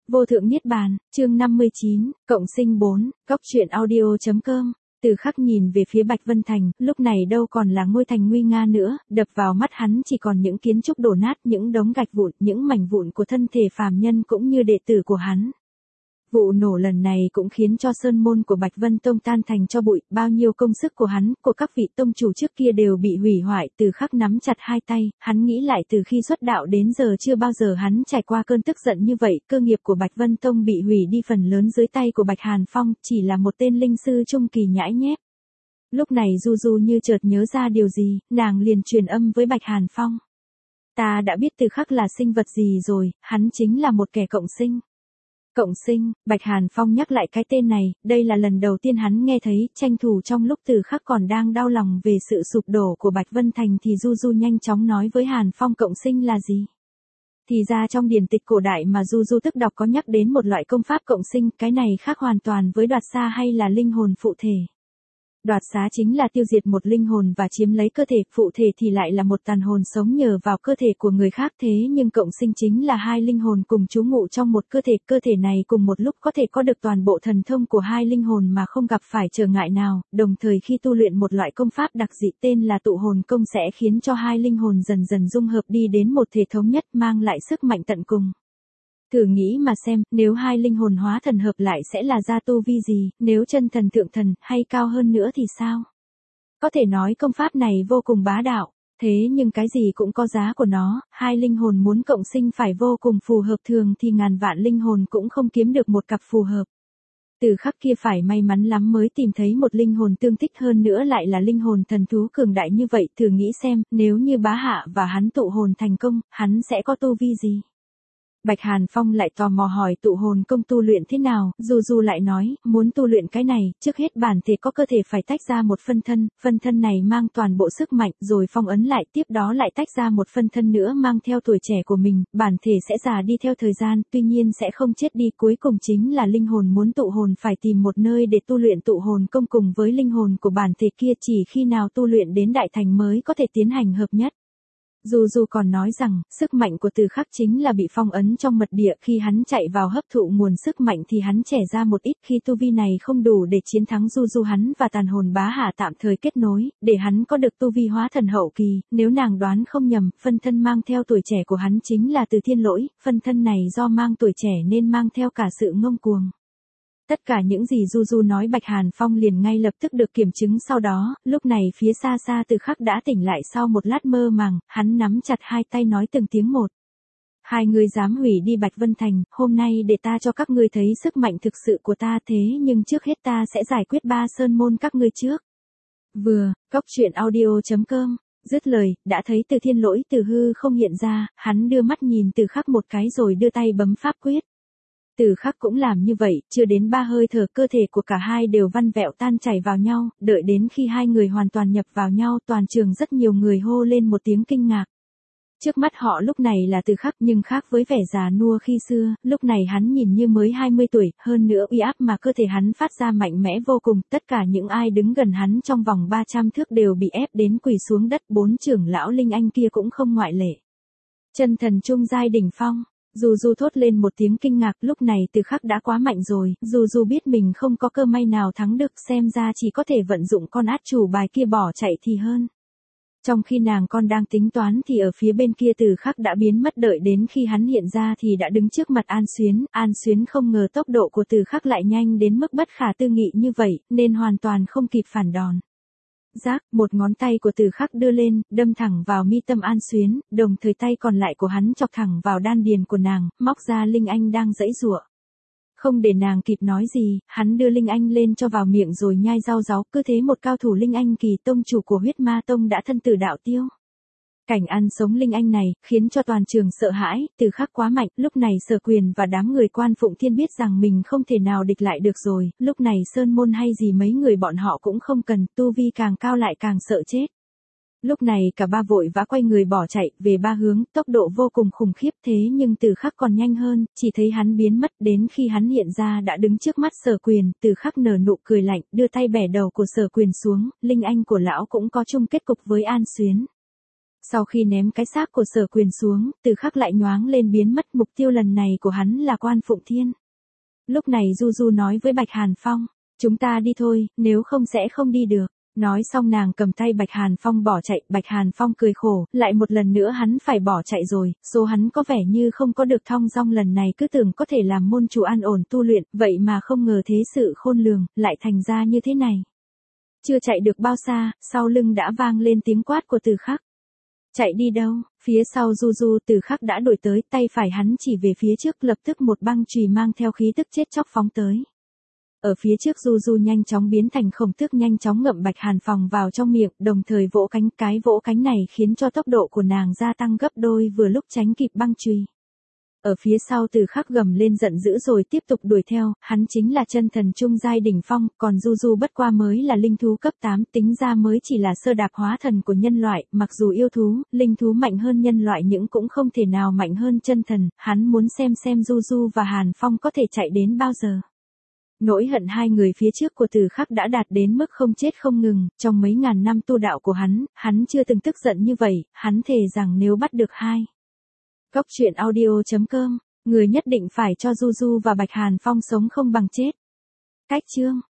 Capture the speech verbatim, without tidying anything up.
Vô thượng niết bàn, chương năm mươi chín, cộng sinh bốn, góc truyện audio.com. Từ Khắc nhìn về phía Bạch Vân Thành, lúc này đâu còn là ngôi thành nguy nga nữa, đập vào mắt hắn chỉ còn những kiến trúc đổ nát, những đống gạch vụn, những mảnh vụn của thân thể phàm nhân cũng như đệ tử của hắn. Vụ nổ lần này cũng khiến cho sơn môn của Bạch Vân Tông tan thành tro bụi, bao nhiêu công sức của hắn, của các vị tông chủ trước kia đều bị hủy hoại. Từ Khắc nắm chặt hai tay, hắn nghĩ lại từ khi xuất đạo đến giờ chưa bao giờ hắn trải qua cơn tức giận như vậy, cơ nghiệp của Bạch Vân Tông bị hủy đi phần lớn dưới tay của Bạch Hàn Phong, chỉ là một tên linh sư trung kỳ nhãi nhép. Lúc này Du Du như chợt nhớ ra điều gì, nàng liền truyền âm với Bạch Hàn Phong. Ta đã biết Từ Khắc là sinh vật gì rồi, hắn chính là một kẻ cộng sinh. Cộng sinh, Bạch Hàn Phong nhắc lại cái tên này, đây là lần đầu tiên hắn nghe thấy, tranh thủ trong lúc Từ Khắc còn đang đau lòng về sự sụp đổ của Bạch Vân Thành thì Du Du nhanh chóng nói với Hàn Phong cộng sinh là gì. Thì ra trong điển tịch cổ đại mà Du Du tức đọc có nhắc đến một loại công pháp cộng sinh, cái này khác hoàn toàn với đoạt xá hay là linh hồn phụ thể. Đoạt xá chính là tiêu diệt một linh hồn và chiếm lấy cơ thể, phụ thể thì lại là một tàn hồn sống nhờ vào cơ thể của người khác, thế nhưng cộng sinh chính là hai linh hồn cùng trú ngụ trong một cơ thể, cơ thể này cùng một lúc có thể có được toàn bộ thần thông của hai linh hồn mà không gặp phải trở ngại nào, đồng thời khi tu luyện một loại công pháp đặc dị tên là tụ hồn công sẽ khiến cho hai linh hồn dần dần dung hợp đi đến một thể thống nhất, mang lại sức mạnh tận cùng. Thử nghĩ mà xem, nếu hai linh hồn hóa thần hợp lại sẽ là gia tu vi gì, nếu chân thần thượng thần, hay cao hơn nữa thì sao? Có thể nói công pháp này vô cùng bá đạo, thế nhưng cái gì cũng có giá của nó, hai linh hồn muốn cộng sinh phải vô cùng phù hợp, thường thì ngàn vạn linh hồn cũng không kiếm được một cặp phù hợp. Từ Khắc kia phải may mắn lắm mới tìm thấy một linh hồn tương thích, hơn nữa lại là linh hồn thần thú cường đại như vậy, thử nghĩ xem, nếu như bá hạ và hắn tụ hồn thành công, hắn sẽ có tu vi gì? Bạch Hàn Phong lại tò mò hỏi tụ hồn công tu luyện thế nào, Du Du lại nói, muốn tu luyện cái này, trước hết bản thể có cơ thể phải tách ra một phân thân, phân thân này mang toàn bộ sức mạnh, rồi phong ấn lại, tiếp đó lại tách ra một phân thân nữa mang theo tuổi trẻ của mình, bản thể sẽ già đi theo thời gian, tuy nhiên sẽ không chết đi, cuối cùng chính là linh hồn muốn tụ hồn phải tìm một nơi để tu luyện tụ hồn công cùng với linh hồn của bản thể kia, chỉ khi nào tu luyện đến đại thành mới có thể tiến hành hợp nhất. Du Du còn nói rằng, sức mạnh của Từ Khắc chính là bị phong ấn trong mật địa, khi hắn chạy vào hấp thụ nguồn sức mạnh thì hắn trẻ ra một ít, khi tu vi này không đủ để chiến thắng Du Du, hắn và tàn hồn bá hạ tạm thời kết nối, để hắn có được tu vi hóa thần hậu kỳ, nếu nàng đoán không nhầm, phân thân mang theo tuổi trẻ của hắn chính là Từ Thiên Lỗi, phân thân này do mang tuổi trẻ nên mang theo cả sự ngông cuồng. Tất cả những gì Du Du nói Bạch Hàn Phong liền ngay lập tức được kiểm chứng, sau đó, lúc này phía xa xa Từ Khắc đã tỉnh lại sau một lát mơ màng, hắn nắm chặt hai tay nói từng tiếng một. Hai người dám hủy đi Bạch Vân Thành, hôm nay để ta cho các ngươi thấy sức mạnh thực sự của ta, thế nhưng trước hết ta sẽ giải quyết ba sơn môn các ngươi trước. Vừa, góc truyện audio.com. Dứt lời, đã thấy Từ Thiên Lỗi từ hư không hiện ra, hắn đưa mắt nhìn Từ Khắc một cái rồi đưa tay bấm pháp quyết. Từ Khắc cũng làm như vậy, chưa đến ba hơi thở cơ thể của cả hai đều văn vẹo tan chảy vào nhau, đợi đến khi hai người hoàn toàn nhập vào nhau, toàn trường rất nhiều người hô lên một tiếng kinh ngạc. Trước mắt họ lúc này là Từ Khắc, nhưng khác với vẻ già nua khi xưa, lúc này hắn nhìn như mới hai mươi tuổi, hơn nữa uy áp mà cơ thể hắn phát ra mạnh mẽ vô cùng, tất cả những ai đứng gần hắn trong vòng ba trăm thước đều bị ép đến quỳ xuống đất, bốn trưởng lão linh anh kia cũng không ngoại lệ. Chân thần trung giai đỉnh phong. Du Du thốt lên một tiếng kinh ngạc, lúc này Từ Khắc đã quá mạnh rồi, Du Du biết mình không có cơ may nào thắng được, xem ra chỉ có thể vận dụng con át chủ bài kia bỏ chạy thì hơn. Trong khi nàng con đang tính toán thì ở phía bên kia Từ Khắc đã biến mất, đợi đến khi hắn hiện ra thì đã đứng trước mặt An Xuyến, An Xuyến không ngờ tốc độ của Từ Khắc lại nhanh đến mức bất khả tư nghị như vậy, nên hoàn toàn không kịp phản đòn. Giác, một ngón tay của Từ Khắc đưa lên, đâm thẳng vào mi tâm An Xuyến, đồng thời tay còn lại của hắn chọc thẳng vào đan điền của nàng, móc ra linh anh đang giãy giụa. Không để nàng kịp nói gì, hắn đưa linh anh lên cho vào miệng rồi nhai rau ráu, cứ thế một cao thủ linh anh kỳ tông chủ của huyết ma tông đã thân tử đạo tiêu. Cảnh ăn sống linh anh này, khiến cho toàn trường sợ hãi, Từ Khắc quá mạnh, lúc này Sở Quyền và đám người Quan Phụng Thiên biết rằng mình không thể nào địch lại được rồi, lúc này sơn môn hay gì mấy người bọn họ cũng không cần, tu vi càng cao lại càng sợ chết. Lúc này cả ba vội vã quay người bỏ chạy, về ba hướng, tốc độ vô cùng khủng khiếp, thế nhưng Từ Khắc còn nhanh hơn, chỉ thấy hắn biến mất, đến khi hắn hiện ra đã đứng trước mắt Sở Quyền, Từ Khắc nở nụ cười lạnh, đưa tay bẻ đầu của Sở Quyền xuống, linh anh của lão cũng có chung kết cục với An Xuyến. Sau khi ném cái xác của Sở Quyền xuống, Từ Khắc lại nhoáng lên biến mất, mục tiêu lần này của hắn là Quan Phụng Thiên. Lúc này Du Du nói với Bạch Hàn Phong, chúng ta đi thôi, nếu không sẽ không đi được. Nói xong nàng cầm tay Bạch Hàn Phong bỏ chạy, Bạch Hàn Phong cười khổ, lại một lần nữa hắn phải bỏ chạy rồi, số hắn có vẻ như không có được thong dong lần này cứ tưởng có thể làm môn chủ an ổn tu luyện, vậy mà không ngờ thế sự khôn lường, lại thành ra như thế này. Chưa chạy được bao xa, sau lưng đã vang lên tiếng quát của Từ Khắc. Chạy đi đâu? Phía sau Du Du, Từ Khắc đã đuổi tới, tay phải hắn chỉ về phía trước, lập tức một băng chùy mang theo khí tức chết chóc phóng tới. Ở phía trước Du Du nhanh chóng biến thành khổng tước, nhanh chóng ngậm Bạch Hàn Phong vào trong miệng, đồng thời vỗ cánh, cái vỗ cánh này khiến cho tốc độ của nàng gia tăng gấp đôi, vừa lúc tránh kịp băng chùy. Ở phía sau Từ Khắc gầm lên giận dữ rồi tiếp tục đuổi theo, hắn chính là chân thần trung giai đỉnh phong, còn Du Du bất qua mới là linh thú cấp tám, tính ra mới chỉ là sơ đạp hóa thần của nhân loại, mặc dù yêu thú, linh thú mạnh hơn nhân loại nhưng cũng không thể nào mạnh hơn chân thần, hắn muốn xem xem Du Du và Hàn Phong có thể chạy đến bao giờ. Nỗi hận hai người phía trước của Từ Khắc đã đạt đến mức không chết không ngừng, trong mấy ngàn năm tu đạo của hắn, hắn chưa từng tức giận như vậy, hắn thề rằng nếu bắt được hai. Góc truyện audio chấm com, người nhất định phải cho Du Du và Bạch Hàn Phong sống không bằng chết. Cách chương